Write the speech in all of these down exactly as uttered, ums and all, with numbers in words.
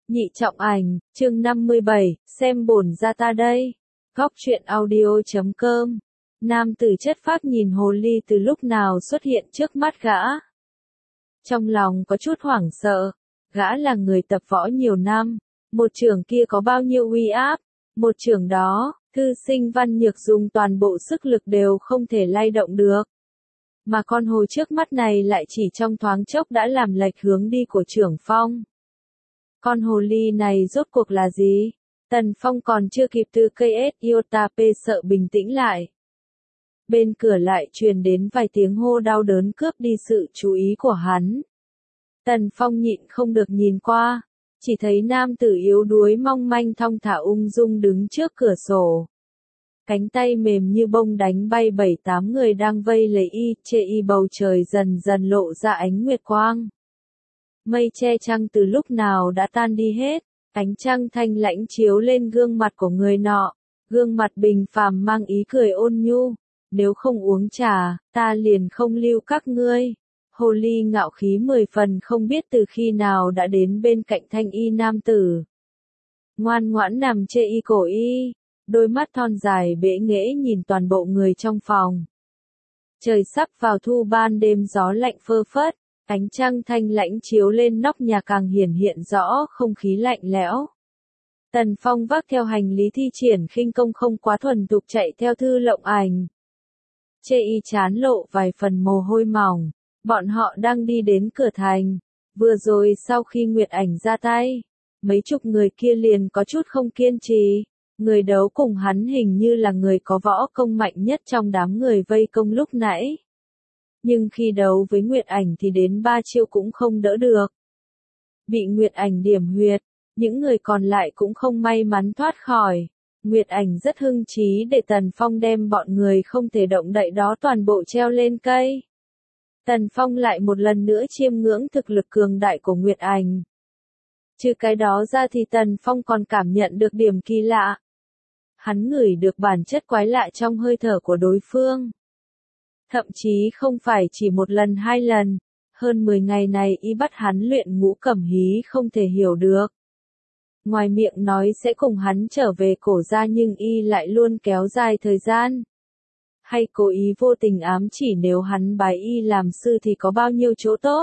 Nhị trọng ảnh, chương năm mươi bảy, xem bổn ra ta đây. Góc truyện audio chấm com. Nam tử chất phác nhìn hồ ly từ lúc nào xuất hiện trước mắt gã. Trong lòng có chút hoảng sợ, gã là người tập võ nhiều năm, một chưởng kia có bao nhiêu uy áp, một chưởng đó, thư sinh Văn Nhược dùng toàn bộ sức lực đều không thể lay động được. Mà con hồ trước mắt này lại chỉ trong thoáng chốc đã làm lệch hướng đi của chưởng phong. Con hồ ly này rốt cuộc là gì? Tần Phong còn chưa kịp từ cây ét iota p sợ bình tĩnh lại. Bên cửa lại truyền đến vài tiếng hô đau đớn cướp đi sự chú ý của hắn. Tần Phong nhịn không được nhìn qua, chỉ thấy nam tử yếu đuối mong manh thong thả ung dung đứng trước cửa sổ. Cánh tay mềm như bông đánh bay bảy tám người đang vây lấy y, chê y bầu trời dần dần lộ ra ánh nguyệt quang. Mây che trăng từ lúc nào đã tan đi hết, ánh trăng thanh lãnh chiếu lên gương mặt của người nọ, gương mặt bình phàm mang ý cười ôn nhu, nếu không uống trà, ta liền không lưu các ngươi. Hồ ly ngạo khí mười phần không biết từ khi nào đã đến bên cạnh thanh y nam tử. Ngoan ngoãn nằm chê y cổ y, đôi mắt thon dài bẽ nghễ nhìn toàn bộ người trong phòng. Trời sắp vào thu ban đêm gió lạnh phơ phất. Ánh trăng thanh lãnh chiếu lên nóc nhà càng hiển hiện rõ không khí lạnh lẽo. Tần Phong vác theo hành lý thi triển khinh công không quá thuần thục chạy theo Thư Lộng Ảnh. Chê y chán lộ vài phần mồ hôi mỏng, bọn họ đang đi đến cửa thành. Vừa rồi sau khi Nguyệt Ảnh ra tay, mấy chục người kia liền có chút không kiên trì. Người đấu cùng hắn hình như là người có võ công mạnh nhất trong đám người vây công lúc nãy. Nhưng khi đấu với Nguyệt Ảnh thì đến ba chiêu cũng không đỡ được. Bị Nguyệt Ảnh điểm huyệt, những người còn lại cũng không may mắn thoát khỏi. Nguyệt Ảnh rất hưng trí để Tần Phong đem bọn người không thể động đậy đó toàn bộ treo lên cây. Tần Phong lại một lần nữa chiêm ngưỡng thực lực cường đại của Nguyệt Ảnh. Trừ cái đó ra thì Tần Phong còn cảm nhận được điểm kỳ lạ. Hắn ngửi được bản chất quái lạ trong hơi thở của đối phương. Thậm chí không phải chỉ một lần hai lần, hơn mười ngày này y bắt hắn luyện ngũ cẩm hí không thể hiểu được. Ngoài miệng nói sẽ cùng hắn trở về cổ gia nhưng y lại luôn kéo dài thời gian. Hay cố ý vô tình ám chỉ nếu hắn bái y làm sư thì có bao nhiêu chỗ tốt.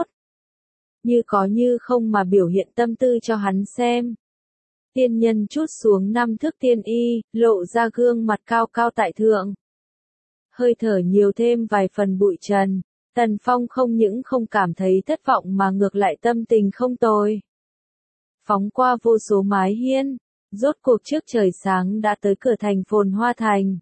Như có như không mà biểu hiện tâm tư cho hắn xem. Tiên nhân trút xuống năm thước tiên y, lộ ra gương mặt cao cao tại thượng. Hơi thở nhiều thêm vài phần bụi trần, Tần Phong không những không cảm thấy thất vọng mà ngược lại tâm tình không tồi. Phóng qua vô số mái hiên, rốt cuộc trước trời sáng đã tới cửa thành Phồn Hoa Thành.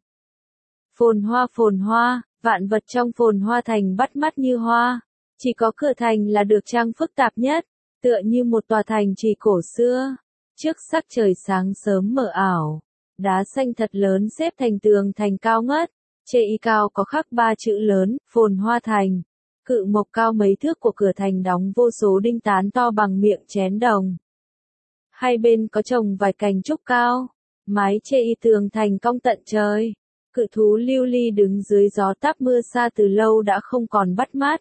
Phồn hoa phồn hoa, vạn vật trong Phồn Hoa Thành bắt mắt như hoa, chỉ có cửa thành là được trang phức tạp nhất, tựa như một tòa thành trì cổ xưa. Trước sắc trời sáng sớm mờ ảo, đá xanh thật lớn xếp thành tường thành cao ngất. Chê y cao có khắc ba chữ lớn, Phồn Hoa Thành. Cự mộc cao mấy thước của cửa thành đóng vô số đinh tán to bằng miệng chén đồng. Hai bên có trồng vài cành trúc cao, mái chê y tường thành cong tận trời. Cự thú lưu ly đứng dưới gió táp mưa xa từ lâu đã không còn bắt mắt.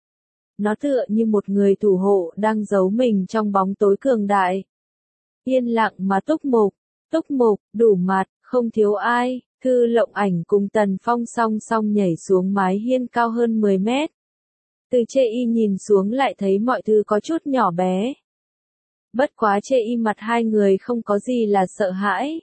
Nó tựa như một người thủ hộ đang giấu mình trong bóng tối cường đại. Yên lặng mà túc mục, túc mục, đủ mặt, không thiếu ai. Thư Lộng Ảnh cùng Tần Phong song song nhảy xuống mái hiên cao hơn mười mét. Từ chê y nhìn xuống lại thấy mọi thứ có chút nhỏ bé. Bất quá chê y mặt hai người không có gì là sợ hãi.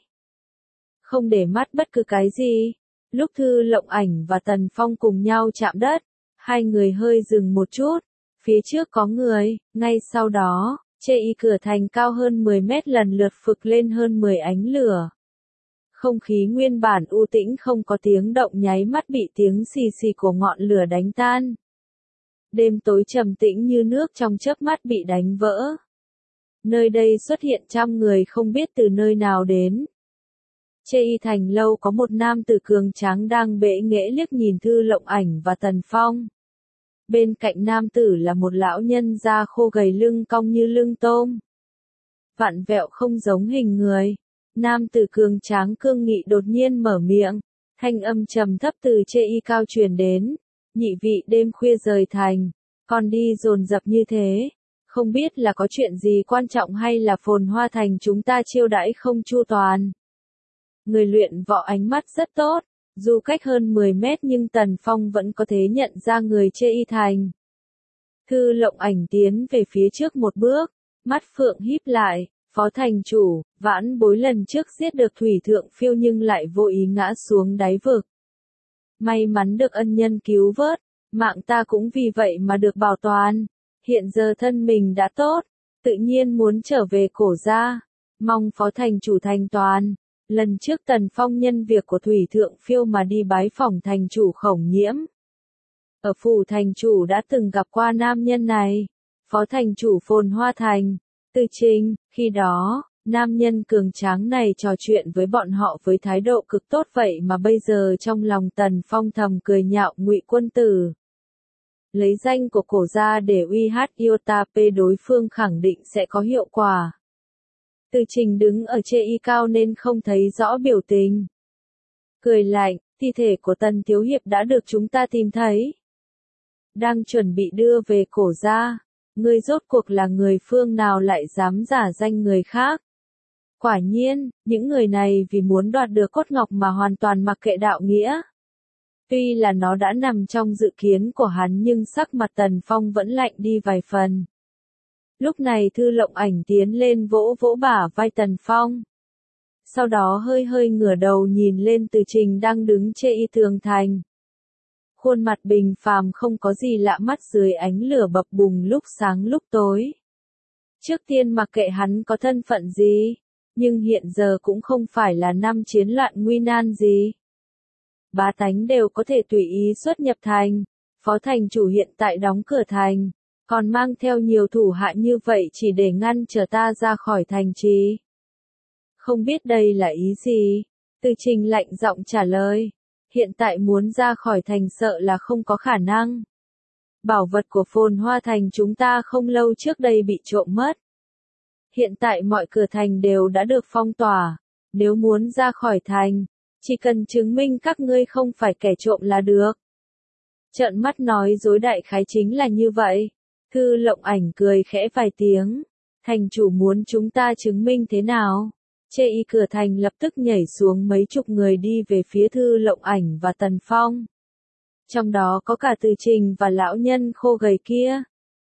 Không để mắt bất cứ cái gì. Lúc Thư Lộng Ảnh và Tần Phong cùng nhau chạm đất, hai người hơi dừng một chút. Phía trước có người, ngay sau đó, chê y cửa thành cao hơn mười mét lần lượt phực lên hơn mười ánh lửa. Không khí nguyên bản u tĩnh không có tiếng động nháy mắt bị tiếng xì xì của ngọn lửa đánh tan. Đêm tối trầm tĩnh như nước trong chớp mắt bị đánh vỡ. Nơi đây xuất hiện trăm người không biết từ nơi nào đến. Chê y thành lâu có một nam tử cường tráng đang bẽ nghễ liếc nhìn Thư Lộng Ảnh và Tần Phong. Bên cạnh nam tử là một lão nhân da khô gầy lưng cong như lưng tôm. Vặn vẹo không giống hình người. Nam tử cường tráng cương nghị đột nhiên mở miệng, thanh âm trầm thấp từ chê y cao truyền đến, nhị vị đêm khuya rời thành, còn đi dồn dập như thế, Không biết là có chuyện gì quan trọng hay là Phồn Hoa Thành chúng ta chiêu đãi không chu toàn. Người luyện võ ánh mắt rất tốt, dù cách hơn mười mét nhưng Tần Phong vẫn có thể nhận ra người Chê Y Thành. Thư Lộng Ảnh tiến về phía trước một bước, mắt phượng híp lại, Phó thành chủ, vãn bối lần trước giết được Thủy Thượng Phiêu nhưng lại vô ý ngã xuống đáy vực. May mắn được ân nhân cứu vớt, mạng ta cũng vì vậy mà được bảo toàn. Hiện giờ thân mình đã tốt, tự nhiên muốn trở về cổ gia, mong Phó thành chủ thành toàn. Lần trước Tần Phong nhân việc của Thủy Thượng Phiêu mà đi bái phỏng thành chủ Khổng Nhiễm. Ở phủ thành chủ đã từng gặp qua nam nhân này, Phó thành chủ Phồn Hoa Thành, Từ Trình, khi đó, nam nhân cường tráng này trò chuyện với bọn họ với thái độ cực tốt vậy mà bây giờ trong lòng Tần Phong thầm cười nhạo Ngụy Quân Tử. Lấy danh của cổ gia để uy hát Iotap đối phương khẳng định sẽ có hiệu quả. Từ Trình đứng ở Chê Y cao nên không thấy rõ biểu tình. Cười lạnh, thi thể của Tần Thiếu Hiệp đã được chúng ta tìm thấy. Đang chuẩn bị đưa về cổ gia. Ngươi rốt cuộc là người phương nào lại dám giả danh người khác. Quả nhiên, những người này vì muốn đoạt được cốt ngọc mà hoàn toàn mặc kệ đạo nghĩa. Tuy là nó đã nằm trong dự kiến của hắn nhưng sắc mặt Tần Phong vẫn lạnh đi vài phần. Lúc này Thư Lộng Ảnh tiến lên vỗ vỗ bả vai Tần Phong. Sau đó hơi hơi ngửa đầu nhìn lên Từ Trình đang đứng Chê Y tường thành. Khuôn mặt bình phàm không có gì lạ mắt dưới ánh lửa bập bùng lúc sáng lúc tối. Trước tiên mặc kệ hắn có thân phận gì, nhưng hiện giờ cũng không phải là năm chiến loạn nguy nan gì. Bá tánh đều có thể tùy ý xuất nhập thành, Phó thành chủ hiện tại đóng cửa thành, còn mang theo nhiều thủ hạ như vậy chỉ để ngăn trở ta ra khỏi thành trì. Không biết đây là ý gì? Từ Trình lạnh giọng trả lời. Hiện tại muốn ra khỏi thành sợ là không có khả năng. Bảo vật của Phồn Hoa Thành chúng ta không lâu trước đây bị trộm mất. Hiện tại mọi cửa thành đều đã được phong tỏa. Nếu muốn ra khỏi thành, chỉ cần chứng minh các ngươi không phải kẻ trộm là được. Trợn mắt nói dối đại khái chính là như vậy. Thư Lộng Ảnh cười khẽ vài tiếng. Thành chủ muốn chúng ta chứng minh thế nào? Chê Y cửa thành lập tức nhảy xuống mấy chục người đi về phía Thư Lộng Ảnh và Tần Phong. Trong đó có cả Từ Trình và lão nhân khô gầy kia.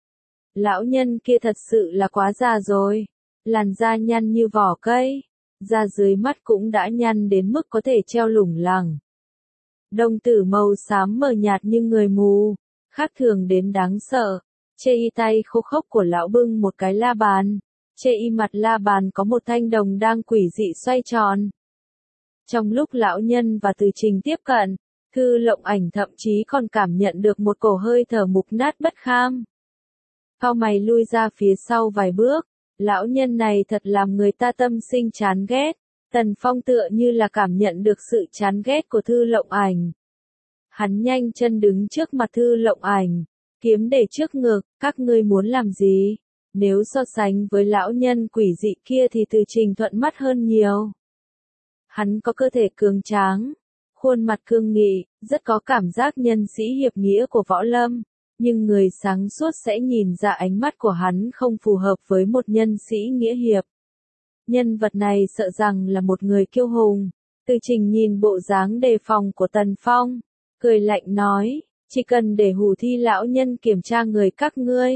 Lão nhân kia thật sự là quá già rồi. Làn da nhăn như vỏ cây. Da dưới mắt cũng đã nhăn đến mức có thể treo lủng lẳng. Đồng tử màu xám mờ nhạt như người mù. Khác thường đến đáng sợ. Chê Y tay khô khốc của lão bưng một cái la bàn. Chê Y mặt la bàn có một thanh đồng đang quỷ dị xoay tròn. Trong lúc lão nhân và Từ Trình tiếp cận, Thư Lộng Ảnh thậm chí còn cảm nhận được một cổ hơi thở mục nát bất kham. Cau mày lui ra phía sau vài bước, lão nhân này thật làm người ta tâm sinh chán ghét. Tần Phong tựa như là cảm nhận được sự chán ghét của Thư Lộng Ảnh. Hắn nhanh chân đứng trước mặt Thư Lộng Ảnh, kiếm để trước ngực, các ngươi muốn làm gì? Nếu so sánh với lão nhân quỷ dị kia thì Từ Trình thuận mắt hơn nhiều. Hắn có cơ thể cường tráng, khuôn mặt cương nghị, rất có cảm giác nhân sĩ hiệp nghĩa của võ lâm, nhưng người sáng suốt sẽ nhìn ra ánh mắt của hắn không phù hợp với một nhân sĩ nghĩa hiệp. Nhân vật này sợ rằng là một người kiêu hùng. Từ Trình nhìn bộ dáng đề phòng của Tần Phong, cười lạnh nói, chỉ cần để Hủ Thi lão nhân kiểm tra người các ngươi.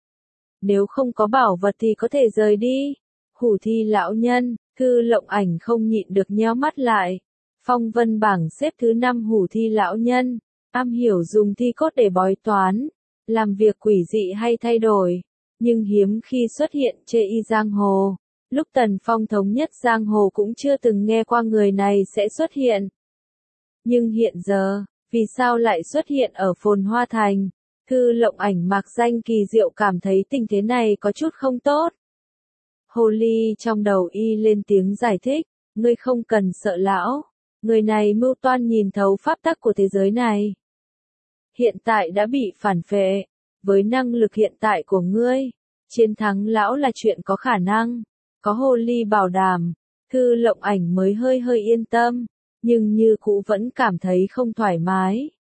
Nếu không có bảo vật thì có thể rời đi. Hủ Thi lão nhân, Thư Lộng Ảnh không nhịn được nhéo mắt lại. Phong vân bảng xếp thứ năm Hủ Thi lão nhân, am hiểu dùng thi cốt để bói toán, làm việc quỷ dị hay thay đổi, nhưng hiếm khi xuất hiện Chê Y giang hồ. Lúc Tần Phong thống nhất giang hồ cũng chưa từng nghe qua người này sẽ xuất hiện. Nhưng hiện giờ, vì sao lại xuất hiện ở Phồn Hoa Thành? Thư Lộng Ảnh mạc danh kỳ diệu cảm thấy tình thế này có chút không tốt. Hồ ly trong đầu y lên tiếng giải thích, ngươi không cần sợ lão, người này mưu toan nhìn thấu pháp tắc của thế giới này. Hiện tại đã bị phản phệ, với năng lực hiện tại của ngươi, chiến thắng lão là chuyện có khả năng, có hồ ly bảo đảm, Thư Lộng Ảnh mới hơi hơi yên tâm, nhưng như cũ vẫn cảm thấy không thoải mái.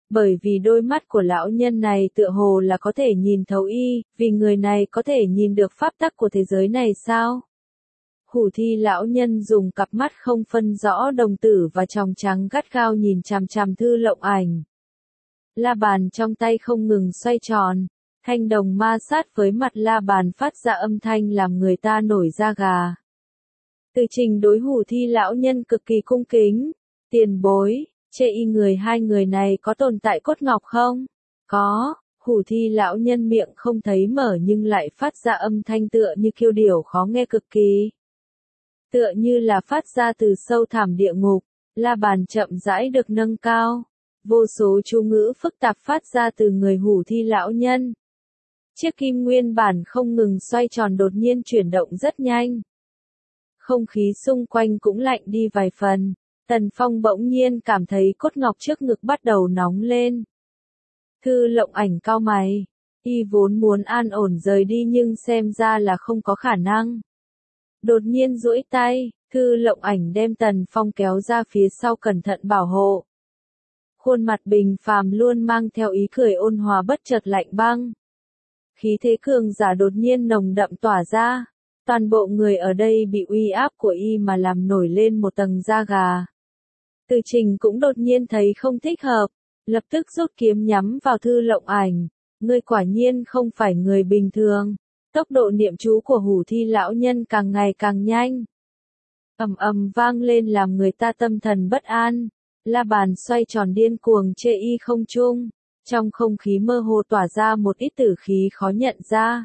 Bởi vì đôi mắt của lão nhân này tựa hồ là có thể nhìn thấu y, vì người này có thể nhìn được pháp tắc của thế giới này sao? Hủ thi lão nhân dùng cặp mắt không phân rõ đồng tử và tròng trắng gắt gao nhìn chằm chằm Thư Lộng Ảnh. La bàn trong tay không ngừng xoay tròn, thanh đồng ma sát với mặt la bàn phát ra âm thanh làm người ta nổi da gà. Từ Trình đối hủ thi lão nhân cực kỳ cung kính, tiền bối, chê y người hai người này có tồn tại cốt ngọc không? Có, hủ thi lão nhân miệng không thấy mở nhưng lại phát ra âm thanh tựa như kiêu điểu khó nghe cực kỳ. Tựa như là phát ra từ sâu thẳm địa ngục, la bàn chậm rãi được nâng cao. Vô số chú ngữ phức tạp phát ra từ người hủ thi lão nhân. Chiếc kim nguyên bản không ngừng xoay tròn đột nhiên chuyển động rất nhanh. Không khí xung quanh cũng lạnh đi vài phần. Tần Phong bỗng nhiên cảm thấy cốt ngọc trước ngực bắt đầu nóng lên. Thư Lộng Ảnh cau mày. Y vốn muốn an ổn rời đi nhưng xem ra là không có khả năng. Đột nhiên duỗi tay, Thư Lộng Ảnh đem Tần Phong kéo ra phía sau cẩn thận bảo hộ. Khuôn mặt bình phàm luôn mang theo ý cười ôn hòa bất chợt lạnh băng. Khí thế cường giả đột nhiên nồng đậm tỏa ra. Toàn bộ người ở đây bị uy áp của y mà làm nổi lên một tầng da gà. Từ Trình cũng đột nhiên thấy không thích hợp, lập tức rút kiếm nhắm vào Thư Lộng Ảnh. Ngươi quả nhiên không phải người bình thường. Tốc độ niệm chú của hủ thi lão nhân càng ngày càng nhanh. Ầm ầm vang lên làm người ta tâm thần bất an. La bàn xoay tròn điên cuồng chê y không trung. Trong không khí mơ hồ tỏa ra một ít tử khí khó nhận ra.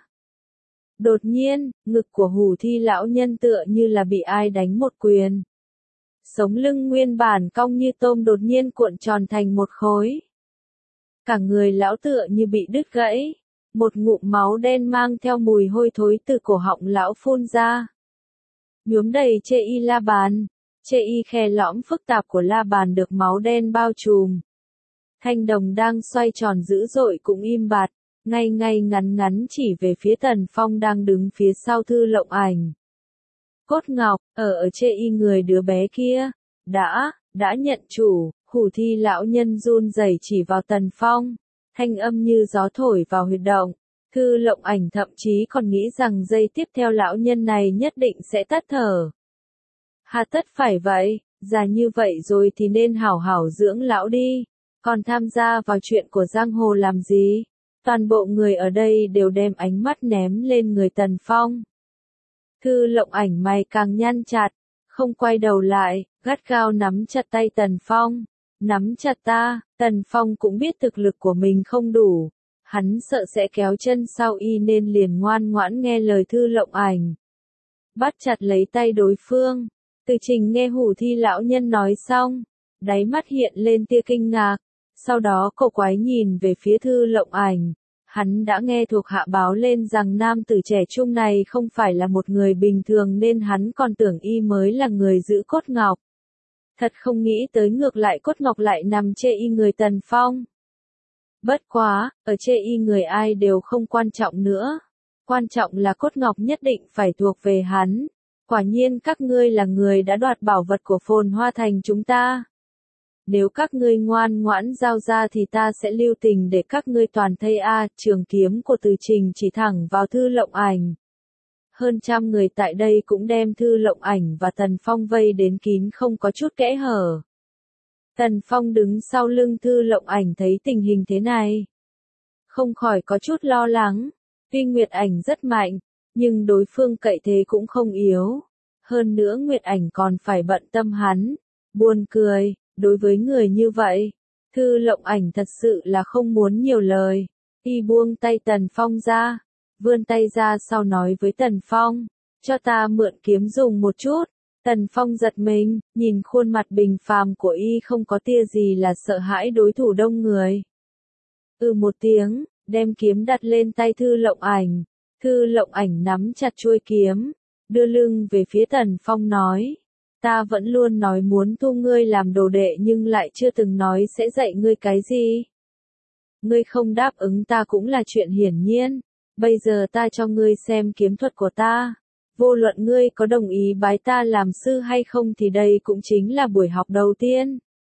Đột nhiên, ngực của hủ thi lão nhân tựa như là bị ai đánh một quyền. Sống lưng nguyên bản cong như tôm đột nhiên cuộn tròn thành một khối. Cả người lão tựa như bị đứt gãy. Một ngụm máu đen mang theo mùi hôi thối từ cổ họng lão phun ra. Nhuốm đầy chê y la bàn. Chê y khe lõm phức tạp của la bàn được máu đen bao trùm. Thanh đồng đang xoay tròn dữ dội cũng im bặt, ngay ngay ngắn ngắn chỉ về phía Tần Phong đang đứng phía sau Thư Lộng Ảnh. Cốt ngọc, ở ở chê y người đứa bé kia, đã, đã nhận chủ, hủ thi lão nhân run rẩy chỉ vào Tần Phong, thanh âm như gió thổi vào huyệt động. Thư Lộng Ảnh thậm chí còn nghĩ rằng giây tiếp theo lão nhân này nhất định sẽ tắt thở. Hà tất phải vậy, già như vậy rồi thì nên hảo hảo dưỡng lão đi, còn tham gia vào chuyện của giang hồ làm gì? Toàn bộ người ở đây đều đem ánh mắt ném lên người Tần Phong. Thư Lộng Ảnh mày càng nhăn chặt, không quay đầu lại, gắt gao nắm chặt tay Tần Phong. Nắm chặt ta, Tần Phong cũng biết thực lực của mình không đủ. Hắn sợ sẽ kéo chân sau y nên liền ngoan ngoãn nghe lời Thư Lộng Ảnh. Bắt chặt lấy tay đối phương. Từ Trình nghe hủ thi lão nhân nói xong, đáy mắt hiện lên tia kinh ngạc, sau đó cậu quái nhìn về phía Thư Lộng Ảnh. Hắn đã nghe thuộc hạ báo lên rằng nam tử trẻ trung này không phải là một người bình thường nên hắn còn tưởng y mới là người giữ cốt ngọc. Thật không nghĩ tới ngược lại cốt ngọc lại nằm chê y người Tần Phong. Bất quá, ở chê y người ai đều không quan trọng nữa. Quan trọng là cốt ngọc nhất định phải thuộc về hắn. Quả nhiên các ngươi là người đã đoạt bảo vật của Phồn Hoa Thành chúng ta. Nếu các ngươi ngoan ngoãn giao ra thì ta sẽ lưu tình để các ngươi toàn thây a. Trường kiếm của Từ Trình chỉ thẳng vào Thư Lộng Ảnh. Hơn trăm người tại đây cũng đem Thư Lộng Ảnh và Tần Phong vây đến kín không có chút kẽ hở. Tần Phong đứng sau lưng Thư Lộng Ảnh thấy tình hình thế này, không khỏi có chút lo lắng. Tuy Nguyệt Ảnh rất mạnh, nhưng đối phương cậy thế cũng không yếu. Hơn nữa Nguyệt Ảnh còn phải bận tâm hắn. Buồn cười, đối với người như vậy, Thư Lộng Ảnh thật sự là không muốn nhiều lời. Y buông tay Tần Phong ra, vươn tay ra sau nói với Tần Phong, cho ta mượn kiếm dùng một chút. Tần Phong giật mình, nhìn khuôn mặt bình phàm của y không có tia gì là sợ hãi đối thủ đông người. Ừ một tiếng, đem kiếm đặt lên tay Thư Lộng Ảnh. Thư Lộng Ảnh nắm chặt chuôi kiếm, đưa lưng về phía Tần Phong nói, ta vẫn luôn nói muốn thu ngươi làm đồ đệ nhưng lại chưa từng nói sẽ dạy ngươi cái gì. Ngươi không đáp ứng ta cũng là chuyện hiển nhiên, bây giờ ta cho ngươi xem kiếm thuật của ta. Vô luận ngươi có đồng ý bái ta làm sư hay không thì đây cũng chính là buổi học đầu tiên.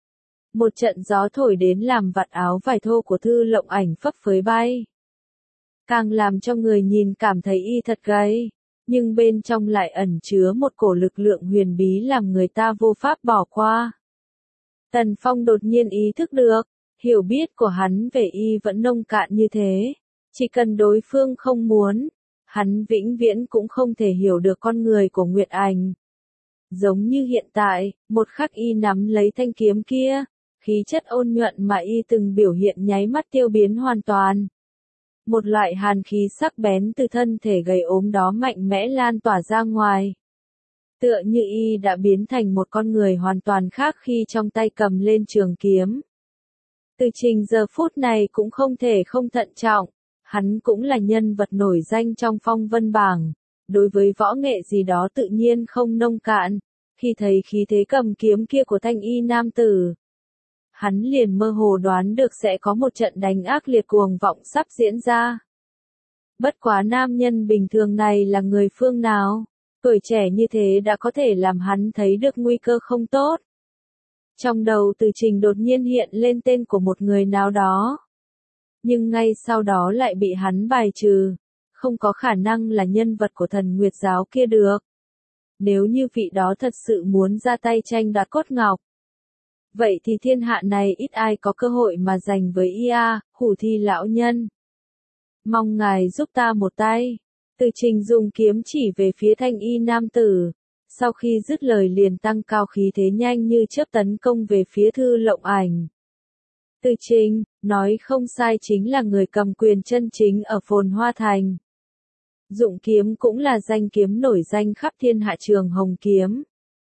Một trận gió thổi đến làm vạt áo vải thô của Thư Lộng Ảnh phấp phới bay. Càng làm cho người nhìn cảm thấy y thật gầy, nhưng bên trong lại ẩn chứa một cổ lực lượng huyền bí làm người ta vô pháp bỏ qua. Tần Phong đột nhiên ý thức được, hiểu biết của hắn về y vẫn nông cạn như thế. Chỉ cần đối phương không muốn, hắn vĩnh viễn cũng không thể hiểu được con người của Nguyệt Ảnh. Giống như hiện tại, một khắc y nắm lấy thanh kiếm kia, khí chất ôn nhuận mà y từng biểu hiện nháy mắt tiêu biến hoàn toàn. Một loại hàn khí sắc bén từ thân thể gầy ốm đó mạnh mẽ lan tỏa ra ngoài. Tựa như y đã biến thành một con người hoàn toàn khác khi trong tay cầm lên trường kiếm. Từ Trình giờ phút này cũng không thể không thận trọng, hắn cũng là nhân vật nổi danh trong phong vân bảng, đối với võ nghệ gì đó tự nhiên không nông cạn, khi thấy khí thế cầm kiếm kia của thanh y nam tử. Hắn liền mơ hồ đoán được sẽ có một trận đánh ác liệt cuồng vọng sắp diễn ra. Bất quá nam nhân bình thường này là người phương nào, tuổi trẻ như thế đã có thể làm hắn thấy được nguy cơ không tốt. Trong đầu Từ Trình đột nhiên hiện lên tên của một người nào đó. Nhưng ngay sau đó lại bị hắn bài trừ, không có khả năng là nhân vật của thần Nguyệt giáo kia được. Nếu như vị đó thật sự muốn ra tay tranh đoạt cốt ngọc, vậy thì thiên hạ này ít ai có cơ hội mà giành với y a, Hủ Thi lão nhân. Mong ngài giúp ta một tay. Từ Trình dùng kiếm chỉ về phía thanh y nam tử, sau khi dứt lời liền tăng cao khí thế nhanh như chớp tấn công về phía Thư Lộng Ảnh. Từ Trình, nói không sai chính là người cầm quyền chân chính ở Phồn Hoa Thành. Dụng kiếm cũng là danh kiếm nổi danh khắp thiên hạ Trường Hồng kiếm.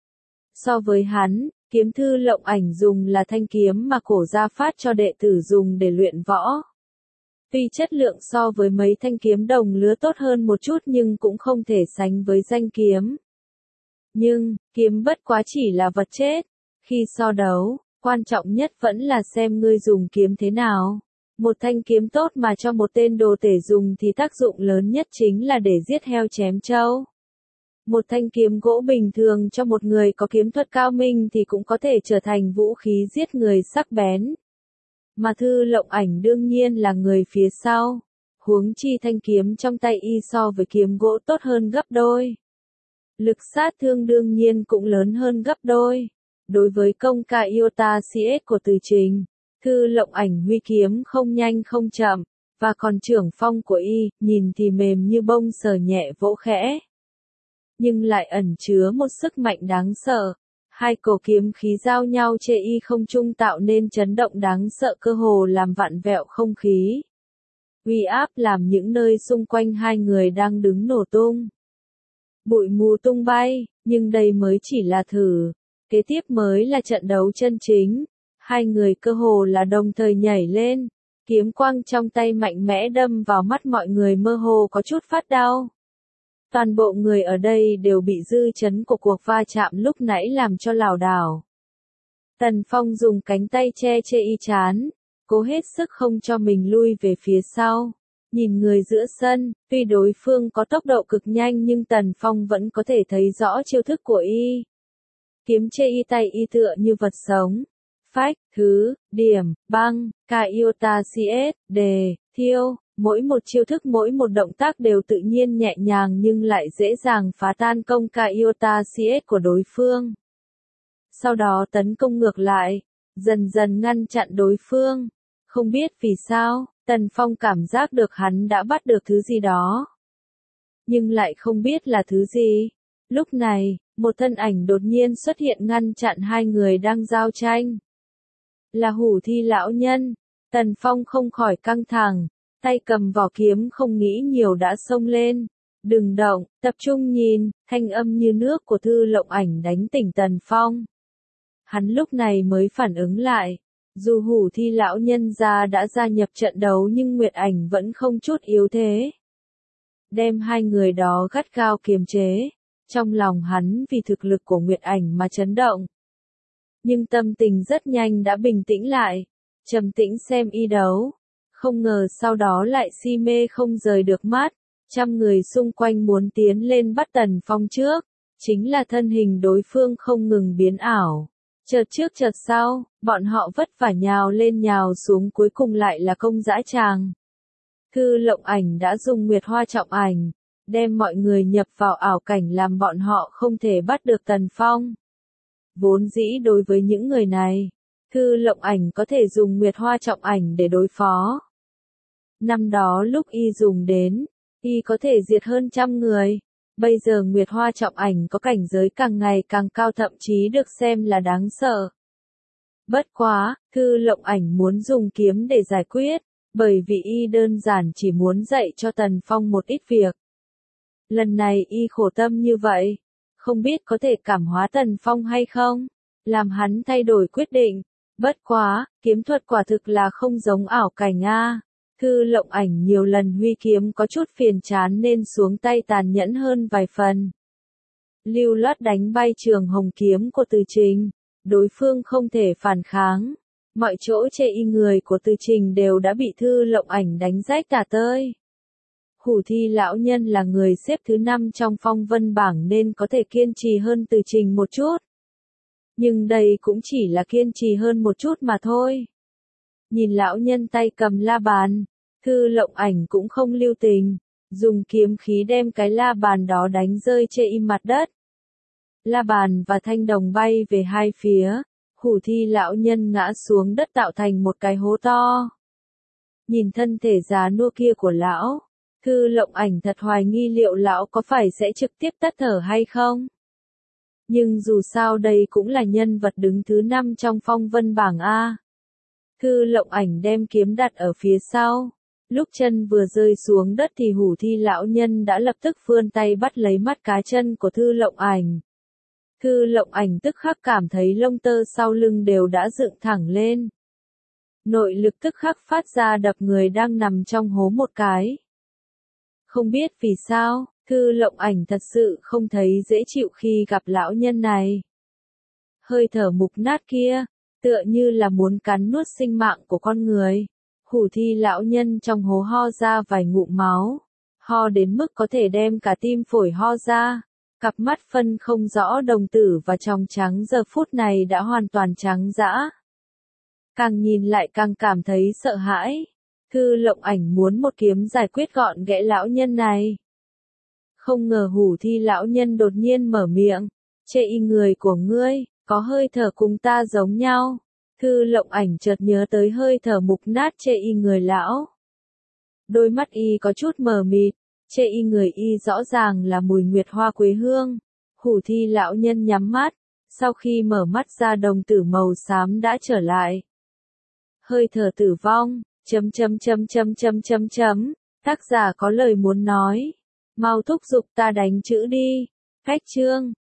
So với hắn, kiếm Thư Lộng Ảnh dùng là thanh kiếm mà cổ gia phát cho đệ tử dùng để luyện võ. Tuy chất lượng so với mấy thanh kiếm đồng lứa tốt hơn một chút nhưng cũng không thể sánh với danh kiếm. Nhưng, kiếm bất quá chỉ là vật chết. Khi so đấu, quan trọng nhất vẫn là xem ngươi dùng kiếm thế nào. Một thanh kiếm tốt mà cho một tên đồ tể dùng thì tác dụng lớn nhất chính là để giết heo chém trâu. Một thanh kiếm gỗ bình thường cho một người có kiếm thuật cao minh thì cũng có thể trở thành vũ khí giết người sắc bén. Mà Thư Lộng Ảnh đương nhiên là người phía sau. Huống chi thanh kiếm trong tay y so với kiếm gỗ tốt hơn gấp đôi. Lực sát thương đương nhiên cũng lớn hơn gấp đôi. Đối với công ca Iota xê ét của Từ Trình, Thư Lộng Ảnh huy kiếm không nhanh không chậm, và còn trưởng phong của y, nhìn thì mềm như bông sờ nhẹ vỗ khẽ. Nhưng lại ẩn chứa một sức mạnh đáng sợ. Hai cổ kiếm khí giao nhau chê y không trung tạo nên chấn động đáng sợ cơ hồ làm vặn vẹo không khí. Uy áp làm những nơi xung quanh hai người đang đứng nổ tung. Bụi mù tung bay, nhưng đây mới chỉ là thử. Kế tiếp mới là trận đấu chân chính. Hai người cơ hồ là đồng thời nhảy lên. Kiếm quang trong tay mạnh mẽ đâm vào mắt mọi người mơ hồ có chút phát đau. Toàn bộ người ở đây đều bị dư chấn của cuộc va chạm lúc nãy làm cho lảo đảo. Tần Phong dùng cánh tay che che y chán, cố hết sức không cho mình lui về phía sau. Nhìn người giữa sân, tuy đối phương có tốc độ cực nhanh nhưng Tần Phong vẫn có thể thấy rõ chiêu thức của y. Kiếm che y tay y tựa như vật sống. Phách, thứ, điểm, băng, ca iota cs, đề, thiêu. Mỗi một chiêu thức mỗi một động tác đều tự nhiên nhẹ nhàng nhưng lại dễ dàng phá tan công ca iota cs của đối phương. Sau đó tấn công ngược lại, dần dần ngăn chặn đối phương. Không biết vì sao, Tần Phong cảm giác được hắn đã bắt được thứ gì đó. Nhưng lại không biết là thứ gì. Lúc này, một thân ảnh đột nhiên xuất hiện ngăn chặn hai người đang giao tranh. Là Hủ Thi lão nhân. Tần Phong không khỏi căng thẳng. Tay cầm vỏ kiếm không nghĩ nhiều đã xông lên. Đừng động, tập trung nhìn, thanh âm như nước của Thư Lộng Ảnh đánh tỉnh Tần Phong. Hắn lúc này mới phản ứng lại. Dù Hủ Thi lão nhân gia đã gia nhập trận đấu nhưng Nguyệt Ảnh vẫn không chút yếu thế. Đem hai người đó gắt gao kiềm chế. Trong lòng hắn vì thực lực của Nguyệt Ảnh mà chấn động. Nhưng tâm tình rất nhanh đã bình tĩnh lại. Trầm tĩnh xem y đấu. Không ngờ sau đó lại si mê không rời được mắt, trăm người xung quanh muốn tiến lên bắt Tần Phong trước, chính là thân hình đối phương không ngừng biến ảo, Chợt trước chợt sau, bọn họ vất vả nhào lên nhào xuống cuối cùng lại là công dã tràng. Thư Lộng Ảnh đã dùng Nguyệt Hoa trọng ảnh, đem mọi người nhập vào ảo cảnh làm bọn họ không thể bắt được Tần Phong. Vốn dĩ đối với những người này, Thư Lộng Ảnh có thể dùng Nguyệt Hoa trọng ảnh để đối phó. Năm đó lúc y dùng đến, y có thể diệt hơn trăm người. Bây giờ Nguyệt Hoa trọng ảnh có cảnh giới càng ngày càng cao, thậm chí được xem là đáng sợ. Bất quá, Thư Lộng Ảnh muốn dùng kiếm để giải quyết, bởi vì y đơn giản chỉ muốn dạy cho Tần Phong một ít việc. Lần này y khổ tâm như vậy, không biết có thể cảm hóa Tần Phong hay không, làm hắn thay đổi quyết định. Bất quá, kiếm thuật quả thực là không giống ảo cảnh a. Thư Lộng Ảnh nhiều lần huy kiếm có chút phiền chán nên xuống tay tàn nhẫn hơn vài phần. Lưu loát đánh bay trường hồng kiếm của Từ Trình, đối phương không thể phản kháng. Mọi chỗ chê y người của Từ Trình đều đã bị Thư Lộng Ảnh đánh rách tả tơi. Hủ Thi lão nhân là người xếp thứ năm trong phong vân bảng nên có thể kiên trì hơn Từ Trình một chút. Nhưng đây cũng chỉ là kiên trì hơn một chút mà thôi. Nhìn lão nhân tay cầm la bàn, Thư Lộng Ảnh cũng không lưu tình, dùng kiếm khí đem cái la bàn đó đánh rơi trên im mặt đất. La bàn và thanh đồng bay về hai phía, Hủ Thi lão nhân ngã xuống đất tạo thành một cái hố to. Nhìn thân thể già nua kia của lão, Thư Lộng Ảnh thật hoài nghi liệu lão có phải sẽ trực tiếp tắt thở hay không. Nhưng dù sao đây cũng là nhân vật đứng thứ năm trong phong vân bảng A. Thư Lộng Ảnh đem kiếm đặt ở phía sau. Lúc chân vừa rơi xuống đất thì Hủ Thi lão nhân đã lập tức vươn tay bắt lấy mắt cá chân của Thư Lộng Ảnh. Thư Lộng Ảnh tức khắc cảm thấy lông tơ sau lưng đều đã dựng thẳng lên. Nội lực tức khắc phát ra đập người đang nằm trong hố một cái. Không biết vì sao, Thư Lộng Ảnh thật sự không thấy dễ chịu khi gặp lão nhân này. Hơi thở mục nát kia, tựa như là muốn cắn nuốt sinh mạng của con người. Hủ Thi lão nhân trong hố ho ra vài ngụm máu, ho đến mức có thể đem cả tim phổi ho ra. Cặp mắt phân không rõ đồng tử và tròng trắng giờ phút này đã hoàn toàn trắng dã. Càng nhìn lại càng cảm thấy sợ hãi. Thư Lộng Ảnh muốn một kiếm giải quyết gọn ghẽ lão nhân này. Không ngờ Hủ Thi lão nhân đột nhiên mở miệng, chê y người của ngươi, có hơi thở cùng ta giống nhau. Thư Lộng Ảnh chợt nhớ tới hơi thở mục nát chê y người lão. Đôi mắt y có chút mờ mịt, chê y người y rõ ràng là mùi nguyệt hoa quế hương. Hủ Thi lão nhân nhắm mắt, sau khi mở mắt ra đồng tử màu xám đã trở lại. Hơi thở tử vong, chấm chấm chấm chấm chấm chấm chấm, tác giả có lời muốn nói. Mau thúc giục ta đánh chữ đi. Cách chương